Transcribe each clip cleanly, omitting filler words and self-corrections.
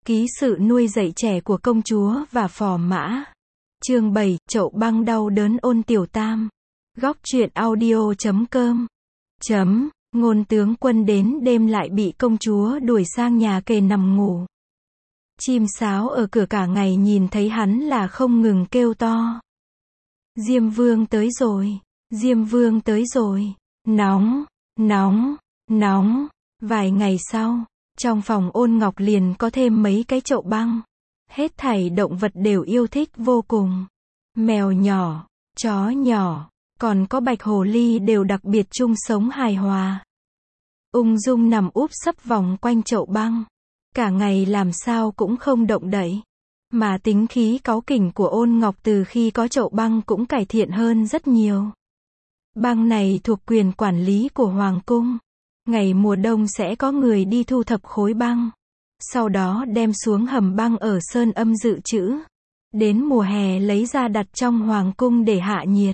Ký sự nuôi dạy trẻ của công chúa và phò mã. Chương 7, chậu băng đau đớn ôn tiểu tam. Góc truyện audio.com. Ngôn tướng quân đến đêm lại bị công chúa đuổi sang nhà kề nằm ngủ. Chim sáo ở cửa cả ngày nhìn thấy hắn là không ngừng kêu to. Diêm vương tới rồi, Diêm vương tới rồi, nóng, nóng, nóng. Vài ngày sau, trong phòng Ôn Ngọc liền có thêm mấy cái chậu băng. Hết thảy động vật đều yêu thích vô cùng. Mèo nhỏ, chó nhỏ, còn có bạch hồ ly đều đặc biệt chung sống hài hòa. Ung dung nằm úp sấp vòng quanh chậu băng. Cả ngày làm sao cũng không động đậy. Mà tính khí cáu kỉnh của Ôn Ngọc từ khi có chậu băng cũng cải thiện hơn rất nhiều. Băng này thuộc quyền quản lý của Hoàng cung. Ngày mùa đông sẽ có người đi thu thập khối băng. Sau đó đem xuống hầm băng ở Sơn Âm dự trữ. Đến mùa hè lấy ra đặt trong Hoàng cung để hạ nhiệt.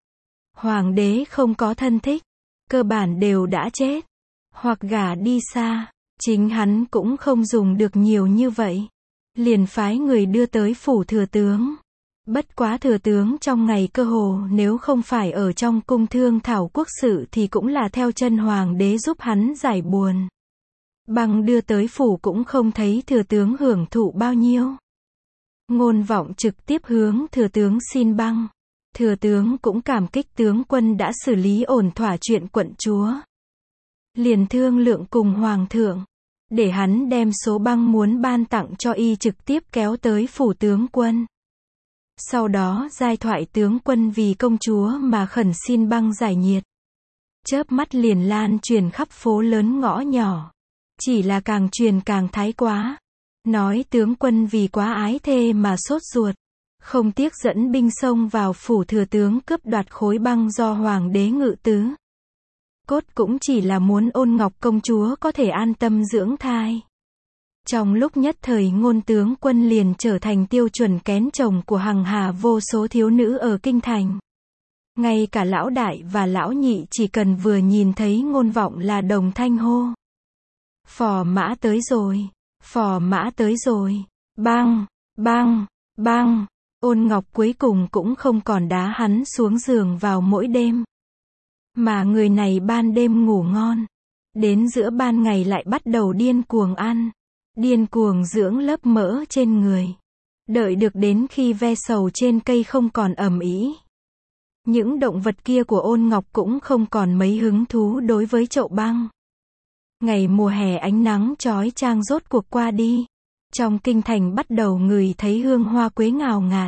Hoàng đế không có thân thích. Cơ bản đều đã chết. Hoặc gả đi xa. Chính hắn cũng không dùng được nhiều như vậy. Liền phái người đưa tới phủ thừa tướng. Bất quá thừa tướng trong ngày cơ hồ nếu không phải ở trong cung thương thảo quốc sự thì cũng là theo chân hoàng đế giúp hắn giải buồn. Băng đưa tới phủ cũng không thấy thừa tướng hưởng thụ bao nhiêu. Ngôn Vọng trực tiếp hướng thừa tướng xin băng. Thừa tướng cũng cảm kích tướng quân đã xử lý ổn thỏa chuyện quận chúa. Liền thương lượng cùng hoàng thượng. Để hắn đem số băng muốn ban tặng cho y trực tiếp kéo tới phủ tướng quân. Sau đó giai thoại tướng quân vì công chúa mà khẩn xin băng giải nhiệt. Chớp mắt liền lan truyền khắp phố lớn ngõ nhỏ. Chỉ là càng truyền càng thái quá. Nói tướng quân vì quá ái thê mà sốt ruột. Không tiếc dẫn binh xông vào phủ thừa tướng cướp đoạt khối băng do hoàng đế ngự tứ. Cốt cũng chỉ là muốn Ôn Ngọc công chúa có thể an tâm dưỡng thai. Trong lúc nhất thời Ngôn tướng quân liền trở thành tiêu chuẩn kén chồng của hằng hà vô số thiếu nữ ở kinh thành. Ngay cả lão đại và lão nhị chỉ cần vừa nhìn thấy Ngôn Vọng là đồng thanh hô. Phò mã tới rồi, phò mã tới rồi, băng, băng, băng. Ôn Ngọc cuối cùng cũng không còn đá hắn xuống giường vào mỗi đêm. Mà người này ban đêm ngủ ngon. Đến giữa ban ngày lại bắt đầu điên cuồng ăn. Điên cuồng dưỡng lớp mỡ trên người. Đợi được đến khi ve sầu trên cây không còn ầm ĩ. Những động vật kia của Ôn Ngọc cũng không còn mấy hứng thú đối với chậu băng. Ngày mùa hè ánh nắng chói chang rốt cuộc qua đi. Trong kinh thành bắt đầu ngửi thấy hương hoa quế ngào ngạt.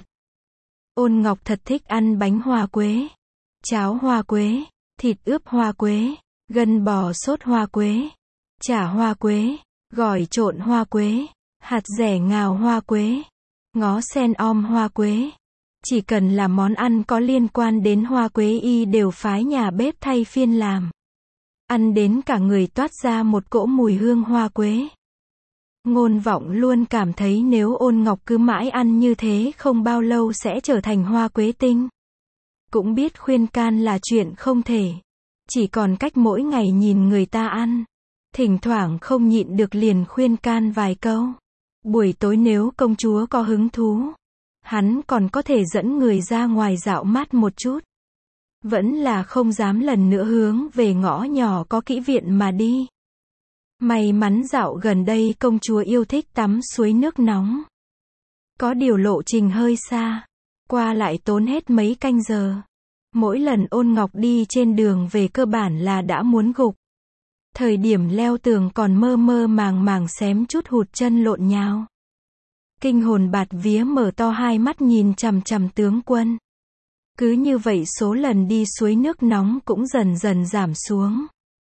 Ôn Ngọc thật thích ăn bánh hoa quế. Cháo hoa quế. Thịt ướp hoa quế. Gân bò sốt hoa quế. Chả hoa quế. Gỏi trộn hoa quế, hạt dẻ ngào hoa quế, ngó sen om hoa quế. Chỉ cần là món ăn có liên quan đến hoa quế y đều phái nhà bếp thay phiên làm. Ăn đến cả người toát ra một cỗ mùi hương hoa quế. Ngôn Vọng luôn cảm thấy nếu Ôn Ngọc cứ mãi ăn như thế không bao lâu sẽ trở thành hoa quế tinh. Cũng biết khuyên can là chuyện không thể. Chỉ còn cách mỗi ngày nhìn người ta ăn. Thỉnh thoảng không nhịn được liền khuyên can vài câu. Buổi tối nếu công chúa có hứng thú, hắn còn có thể dẫn người ra ngoài dạo mát một chút. Vẫn là không dám lần nữa hướng về ngõ nhỏ có kỹ viện mà đi. May mắn dạo gần đây công chúa yêu thích tắm suối nước nóng. Có điều lộ trình hơi xa, qua lại tốn hết mấy canh giờ. Mỗi lần Ôn Ngọc đi trên đường về cơ bản là đã muốn gục. Thời điểm leo tường còn mơ mơ màng màng xém chút hụt chân lộn nhào. Kinh hồn bạt vía mở to hai mắt nhìn chằm chằm tướng quân. Cứ như vậy số lần đi suối nước nóng cũng dần dần giảm xuống.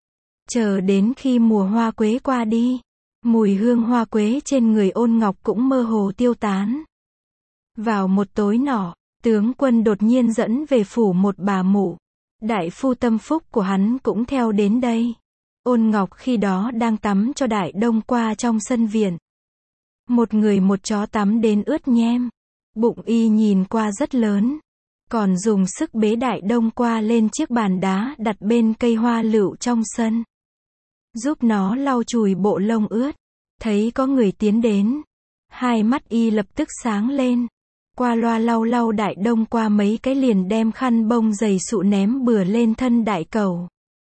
Chờ đến khi mùa hoa quế qua đi, mùi hương hoa quế trên người Ôn Ngọc cũng mơ hồ tiêu tán. Vào một tối nọ, tướng quân đột nhiên dẫn về phủ một bà mụ. Đại phu tâm phúc của hắn cũng theo đến đây. Ôn Ngọc khi đó đang tắm cho Đại Đông Qua trong sân viện. Một người một chó tắm đến ướt nhem. Bụng y nhìn qua rất lớn. Còn dùng sức bế Đại Đông Qua lên chiếc bàn đá đặt bên cây hoa lựu trong sân. Giúp nó lau chùi bộ lông ướt. Thấy có người tiến đến. Hai mắt y lập tức sáng lên. Qua loa lau lau đại đông qua mấy cái liền đem khăn bông dày sụ ném bừa lên thân đại cầu.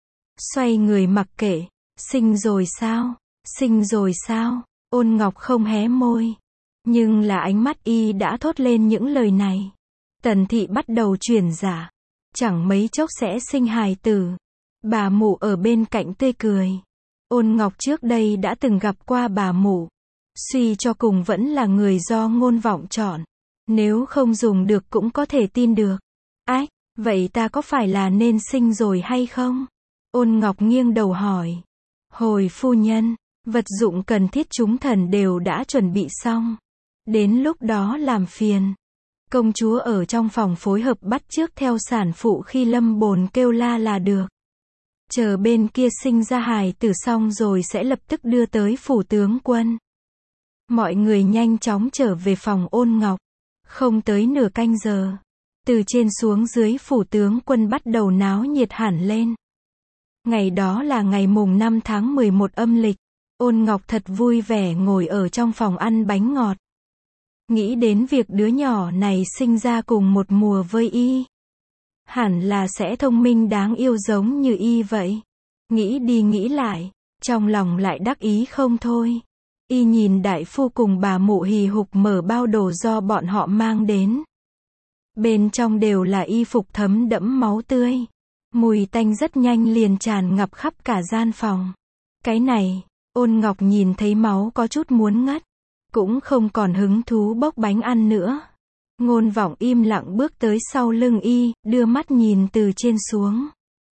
Xoay người mặc kệ. Sinh rồi sao? Sinh rồi sao? Ôn Ngọc không hé môi. Nhưng là ánh mắt y đã thốt lên những lời này. Tần thị bắt đầu chuyển giả. Chẳng mấy chốc sẽ sinh hài tử. Bà mụ ở bên cạnh tươi cười. Ôn Ngọc trước đây đã từng gặp qua bà mụ. Suy cho cùng vẫn là người do Ngôn Vọng chọn. Nếu không dùng được cũng có thể tin được. Ách, vậy ta có phải là nên sinh rồi hay không? Ôn Ngọc nghiêng đầu hỏi. Hồi phu nhân, vật dụng cần thiết chúng thần đều đã chuẩn bị xong. Đến lúc đó làm phiền. Công chúa ở trong phòng phối hợp bắt chước theo sản phụ khi lâm bồn kêu la là được. Chờ bên kia sinh ra hài tử xong rồi sẽ lập tức đưa tới phủ tướng quân. Mọi người nhanh chóng trở về phòng Ôn Ngọc. Không tới nửa canh giờ. Từ trên xuống dưới phủ tướng quân bắt đầu náo nhiệt hẳn lên. Ngày đó là ngày mùng 5 tháng 11 âm lịch. Ôn Ngọc thật vui vẻ ngồi ở trong phòng ăn bánh ngọt. Nghĩ đến việc đứa nhỏ này sinh ra cùng một mùa với y. Hẳn là sẽ thông minh đáng yêu giống như y vậy. Nghĩ đi nghĩ lại, trong lòng lại đắc ý không thôi. Y nhìn đại phu cùng bà mụ hì hục mở bao đồ do bọn họ mang đến. Bên trong đều là y phục thấm đẫm máu tươi. Mùi tanh rất nhanh liền tràn ngập khắp cả gian phòng. Cái này, Ôn Ngọc nhìn thấy máu có chút muốn ngất. Cũng không còn hứng thú bốc bánh ăn nữa. Ngôn Vọng im lặng bước tới sau lưng y, đưa mắt nhìn từ trên xuống.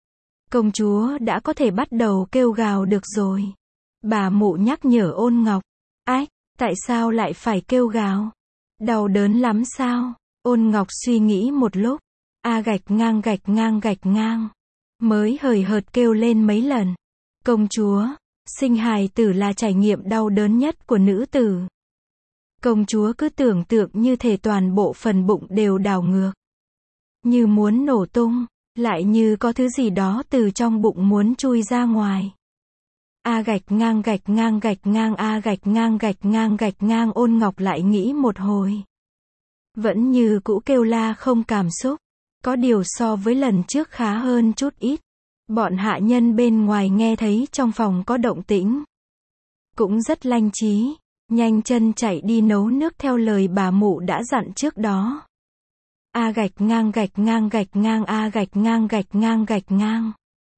Công chúa đã có thể bắt đầu kêu gào được rồi. Bà mụ nhắc nhở Ôn Ngọc. Ách, tại sao lại phải kêu gào? Đau đớn lắm sao? Ôn Ngọc suy nghĩ một lúc. Gạch ngang gạch ngang gạch ngang. Mới hời hợt kêu lên mấy lần. Công chúa, sinh hài tử là trải nghiệm đau đớn nhất của nữ tử. Công chúa cứ tưởng tượng như thể toàn bộ phần bụng đều đảo ngược. Như muốn nổ tung, lại như có thứ gì đó từ trong bụng muốn chui ra ngoài. Gạch ngang gạch ngang gạch ngang gạch ngang gạch ngang gạch ngang. Ôn Ngọc lại nghĩ một hồi. Vẫn như cũ kêu la không cảm xúc. Có điều so với lần trước khá hơn chút ít. Bọn hạ nhân bên ngoài nghe thấy trong phòng có động tĩnh. Cũng rất lanh trí. Nhanh chân chạy đi nấu nước theo lời bà mụ đã dặn trước đó. Gạch ngang gạch ngang gạch ngang gạch ngang gạch ngang gạch ngang.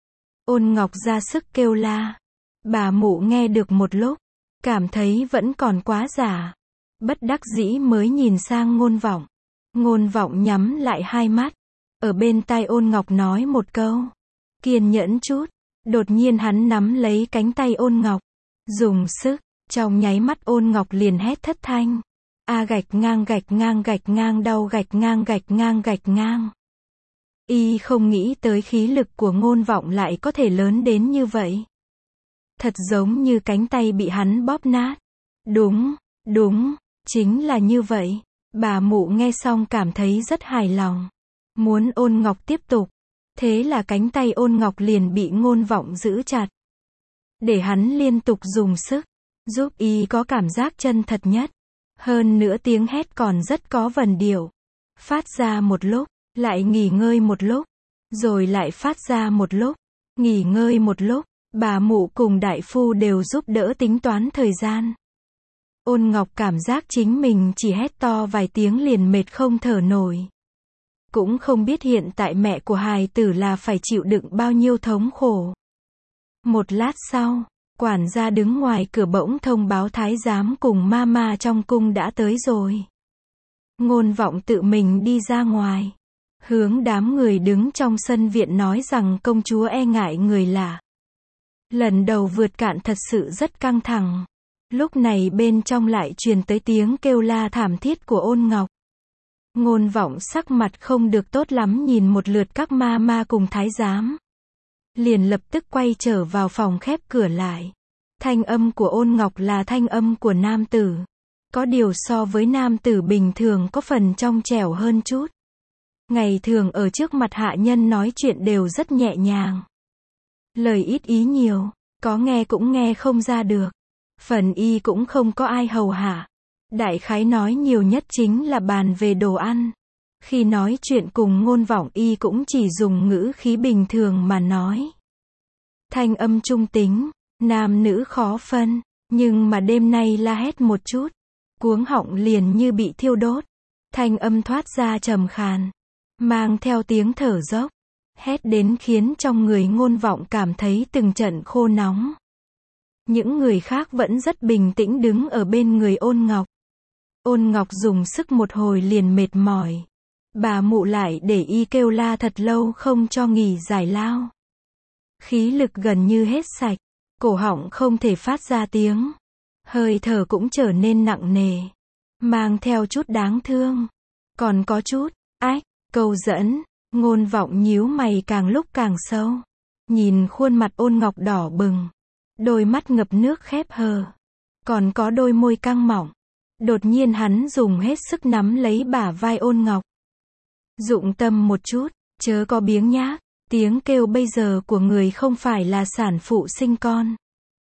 Ôn Ngọc ra sức kêu la. Bà mụ nghe được một lúc. Cảm thấy vẫn còn quá giả. Bất đắc dĩ mới nhìn sang Ngôn Vọng. Ngôn Vọng nhắm lại hai mắt. Ở bên tai Ôn Ngọc nói một câu. Kiên nhẫn chút. Đột nhiên hắn nắm lấy cánh tay Ôn Ngọc. Dùng sức. Trong nháy mắt Ôn Ngọc liền hét thất thanh. Gạch ngang gạch ngang gạch ngang đau gạch ngang gạch ngang gạch ngang. Y không nghĩ tới khí lực của Ngôn Vọng lại có thể lớn đến như vậy. Thật giống như cánh tay bị hắn bóp nát. Đúng, đúng, chính là như vậy. Bà mụ nghe xong cảm thấy rất hài lòng. Muốn Ôn Ngọc tiếp tục. Thế là cánh tay Ôn Ngọc liền bị Ngôn Vọng giữ chặt. Để hắn liên tục dùng sức. Giúp y có cảm giác chân thật nhất. Hơn nữa tiếng hét còn rất có vần điệu. Phát ra một lúc, lại nghỉ ngơi một lúc. Rồi lại phát ra một lúc, nghỉ ngơi một lúc. Bà mụ cùng đại phu đều giúp đỡ tính toán thời gian. Ôn Ngọc cảm giác chính mình chỉ hét to vài tiếng liền mệt không thở nổi. Cũng không biết hiện tại mẹ của hài tử là phải chịu đựng bao nhiêu thống khổ. Một lát sau, quản gia đứng ngoài cửa bỗng thông báo thái giám cùng mama trong cung đã tới rồi. Ngôn Vọng tự mình đi ra ngoài. Hướng đám người đứng trong sân viện nói rằng công chúa e ngại người lạ. Lần đầu vượt cạn thật sự rất căng thẳng. Lúc này bên trong lại truyền tới tiếng kêu la thảm thiết của Ôn Ngọc. Ngôn Vọng sắc mặt không được tốt lắm nhìn một lượt các mama cùng thái giám. Liền lập tức quay trở vào phòng khép cửa lại. Thanh âm của Ôn Ngọc là thanh âm của nam tử. Có điều so với nam tử bình thường có phần trong trẻo hơn chút. Ngày thường ở trước mặt hạ nhân nói chuyện đều rất nhẹ nhàng. Lời ít ý nhiều, có nghe cũng nghe không ra được. Phần y cũng không có ai hầu hạ. Đại khái nói nhiều nhất chính là bàn về đồ ăn. Khi nói chuyện cùng Ngôn Vọng y cũng chỉ dùng ngữ khí bình thường mà nói. Thanh âm trung tính, nam nữ khó phân, nhưng mà đêm nay la hét một chút, cuống họng liền như bị thiêu đốt. Thanh âm thoát ra trầm khàn, mang theo tiếng thở dốc, hét đến khiến trong người Ngôn Vọng cảm thấy từng trận khô nóng. Những người khác vẫn rất bình tĩnh đứng ở bên người Ôn Ngọc. Ôn Ngọc dùng sức một hồi liền mệt mỏi. Bà mụ lại để y kêu la thật lâu không cho nghỉ giải lao. Khí lực gần như hết sạch, cổ họng không thể phát ra tiếng. Hơi thở cũng trở nên nặng nề, mang theo chút đáng thương. Còn có chút, câu dẫn. Ngôn Vọng nhíu mày càng lúc càng sâu. Nhìn khuôn mặt Ôn Ngọc đỏ bừng, đôi mắt ngập nước khép hờ, còn có đôi môi căng mỏng. Đột nhiên hắn dùng hết sức nắm lấy bả vai Ôn Ngọc. Dụng tâm một chút, chớ có biếng nhác. Tiếng kêu bây giờ của người không phải là sản phụ sinh con,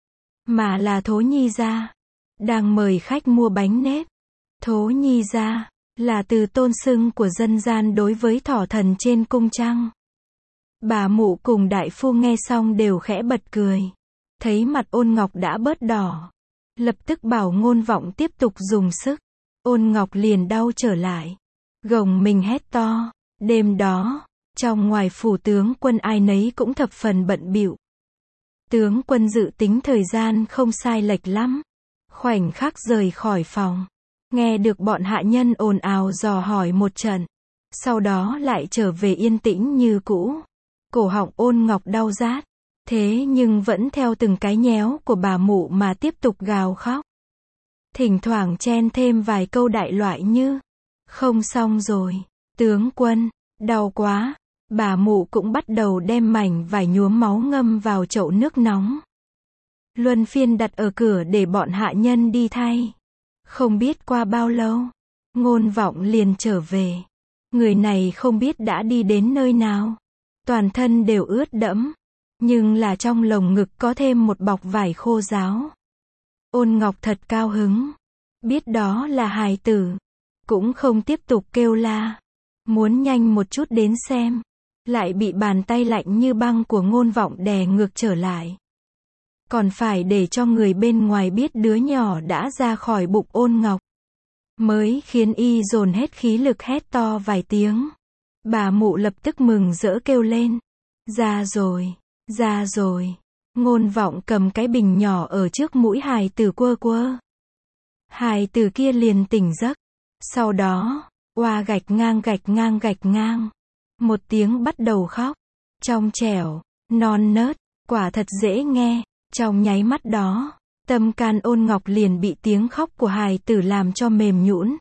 mà là Thố Nhi gia đang mời khách mua bánh nếp. Thố Nhi gia là từ tôn xưng của dân gian đối với thỏ thần trên cung trăng. Bà mụ cùng đại phu nghe xong đều khẽ bật cười. Thấy mặt Ôn Ngọc đã bớt đỏ, lập tức bảo Ngôn Vọng tiếp tục dùng sức. Ôn Ngọc liền đau trở lại, gồng mình hét to. Đêm đó, trong ngoài phủ tướng quân ai nấy cũng thập phần bận bịu. Tướng quân dự tính thời gian không sai lệch lắm. Khoảnh khắc rời khỏi phòng, nghe được bọn hạ nhân ồn ào dò hỏi một trận, sau đó lại trở về yên tĩnh như cũ. Cổ họng Ôn Ngọc đau rát, thế nhưng vẫn theo từng cái nhéo của bà mụ mà tiếp tục gào khóc. Thỉnh thoảng chen thêm vài câu đại loại như, không xong rồi, tướng quân, đau quá. Bà mụ cũng bắt đầu đem mảnh vải nhuốm máu ngâm vào chậu nước nóng, luân phiên đặt ở cửa để bọn hạ nhân đi thay. Không biết qua bao lâu, Ngôn Vọng liền trở về. Người này không biết đã đi đến nơi nào, toàn thân đều ướt đẫm, nhưng là trong lồng ngực có thêm một bọc vải khô ráo. Ôn Ngọc thật cao hứng, biết đó là hài tử, cũng không tiếp tục kêu la, muốn nhanh một chút đến xem, lại bị bàn tay lạnh như băng của Ngôn Vọng đè ngược trở lại. Còn phải để cho người bên ngoài biết đứa nhỏ đã ra khỏi bụng Ôn Ngọc, mới khiến y dồn hết khí lực hét to vài tiếng. Bà mụ lập tức mừng rỡ kêu lên, ra rồi, ra rồi. Ngôn Vọng cầm cái bình nhỏ ở trước mũi hài tử quơ quơ. Hài tử kia liền tỉnh giấc, sau đó, oa gạch ngang, một tiếng bắt đầu khóc, trong trẻo, non nớt, quả thật dễ nghe. Trong nháy mắt đó, tâm can Ôn Ngọc liền bị tiếng khóc của hài tử làm cho mềm nhũn.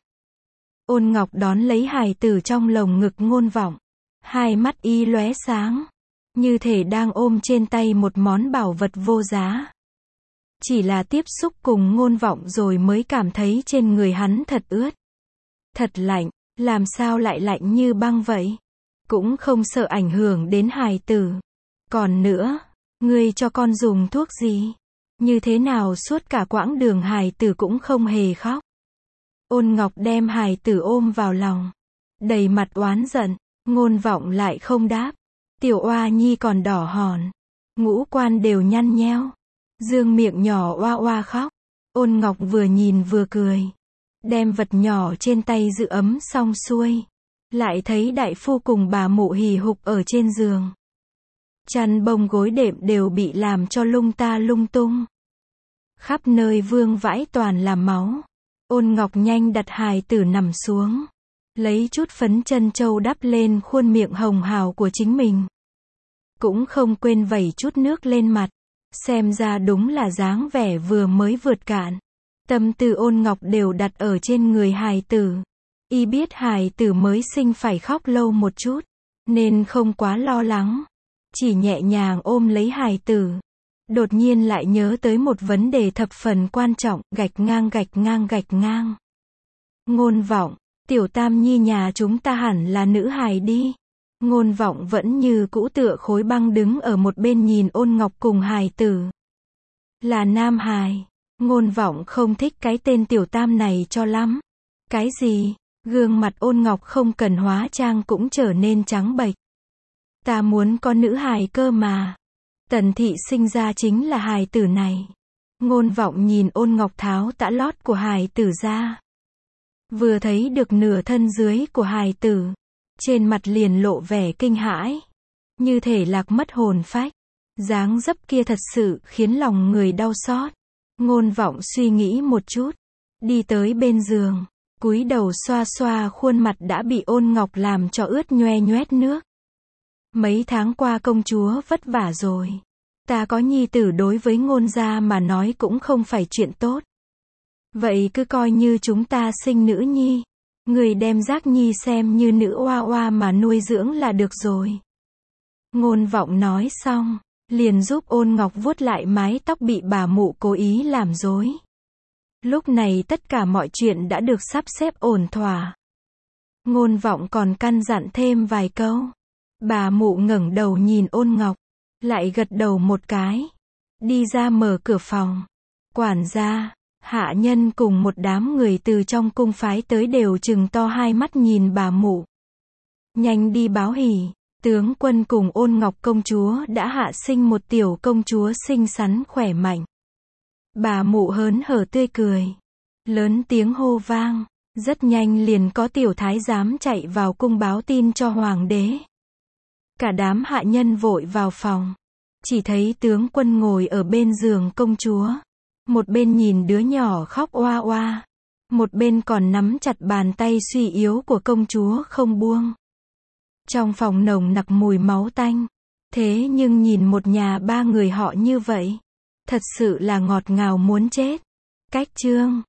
Ôn Ngọc đón lấy hài tử trong lồng ngực Ngôn Vọng, hai mắt y lóe sáng, như thể đang ôm trên tay một món bảo vật vô giá. Chỉ là tiếp xúc cùng Ngôn Vọng rồi mới cảm thấy trên người hắn thật ướt, thật lạnh. Làm sao lại lạnh như băng vậy? Cũng không sợ ảnh hưởng đến hài tử. Còn nữa, ngươi cho con dùng thuốc gì? Như thế nào suốt cả quãng đường hài tử cũng không hề khóc? Ôn Ngọc đem hài tử ôm vào lòng, đầy mặt oán giận. Ngôn Vọng lại không đáp. Tiểu oa nhi còn đỏ hòn, ngũ quan đều nhăn nheo, dương miệng nhỏ oa oa khóc. Ôn Ngọc vừa nhìn vừa cười, đem vật nhỏ trên tay giữ ấm xong xuôi, lại thấy đại phu cùng bà mụ hì hục ở trên giường. Chăn bông gối đệm đều bị làm cho lung ta lung tung, khắp nơi vương vãi toàn là máu. Ôn Ngọc nhanh đặt hài tử nằm xuống, lấy chút phấn chân châu đắp lên khuôn miệng hồng hào của chính mình, cũng không quên vẩy chút nước lên mặt. Xem ra đúng là dáng vẻ vừa mới vượt cạn. Tâm tư Ôn Ngọc đều đặt ở trên người hài tử. Y biết hài tử mới sinh phải khóc lâu một chút, nên không quá lo lắng, chỉ nhẹ nhàng ôm lấy hài tử. Đột nhiên lại nhớ tới một vấn đề thập phần quan trọng, gạch ngang. Ngôn Vọng, tiểu Tam Nhi nhà chúng ta hẳn là nữ hài đi. Ngôn Vọng vẫn như cũ tựa khối băng đứng ở một bên nhìn Ôn Ngọc cùng hài tử. Là nam hài. Ngôn Vọng không thích cái tên Tiểu Tam này cho lắm. Cái gì? Gương mặt Ôn Ngọc không cần hóa trang cũng trở nên trắng bệch. Ta muốn có nữ hài cơ mà. Tần Thị sinh ra chính là hài tử này. Ngôn Vọng nhìn Ôn Ngọc tháo tã lót của hài tử ra. Vừa thấy được nửa thân dưới của hài tử, trên mặt liền lộ vẻ kinh hãi, như thể lạc mất hồn phách. Dáng dấp kia thật sự khiến lòng người đau xót. Ngôn Vọng suy nghĩ một chút, đi tới bên giường, cúi đầu xoa xoa khuôn mặt đã bị Ôn Ngọc làm cho ướt nhoe nhoét nước. Mấy tháng qua công chúa vất vả rồi. Ta có nhi tử đối với Ngôn gia mà nói cũng không phải chuyện tốt. Vậy cứ coi như chúng ta sinh nữ nhi. Người đem Giác Nhi xem như nữ oa oa mà nuôi dưỡng là được rồi. Ngôn Vọng nói xong, liền giúp Ôn Ngọc vuốt lại mái tóc bị bà mụ cố ý làm rối. Lúc này tất cả mọi chuyện đã được sắp xếp ổn thỏa. Ngôn Vọng còn căn dặn thêm vài câu. Bà mụ ngẩng đầu nhìn Ôn Ngọc, lại gật đầu một cái, đi ra mở cửa phòng. Quản gia, hạ nhân cùng một đám người từ trong cung phái tới đều trừng to hai mắt nhìn bà mụ. Nhanh đi báo hỉ, tướng quân cùng Ôn Ngọc công chúa đã hạ sinh một tiểu công chúa xinh xắn khỏe mạnh. Bà mụ hớn hở tươi cười, lớn tiếng hô vang, rất nhanh liền có tiểu thái giám chạy vào cung báo tin cho hoàng đế. Cả đám hạ nhân vội vào phòng, chỉ thấy tướng quân ngồi ở bên giường công chúa, một bên nhìn đứa nhỏ khóc oa oa, một bên còn nắm chặt bàn tay suy yếu của công chúa không buông. Trong phòng nồng nặc mùi máu tanh, thế nhưng nhìn một nhà ba người họ như vậy, thật sự là ngọt ngào muốn chết. Cách chương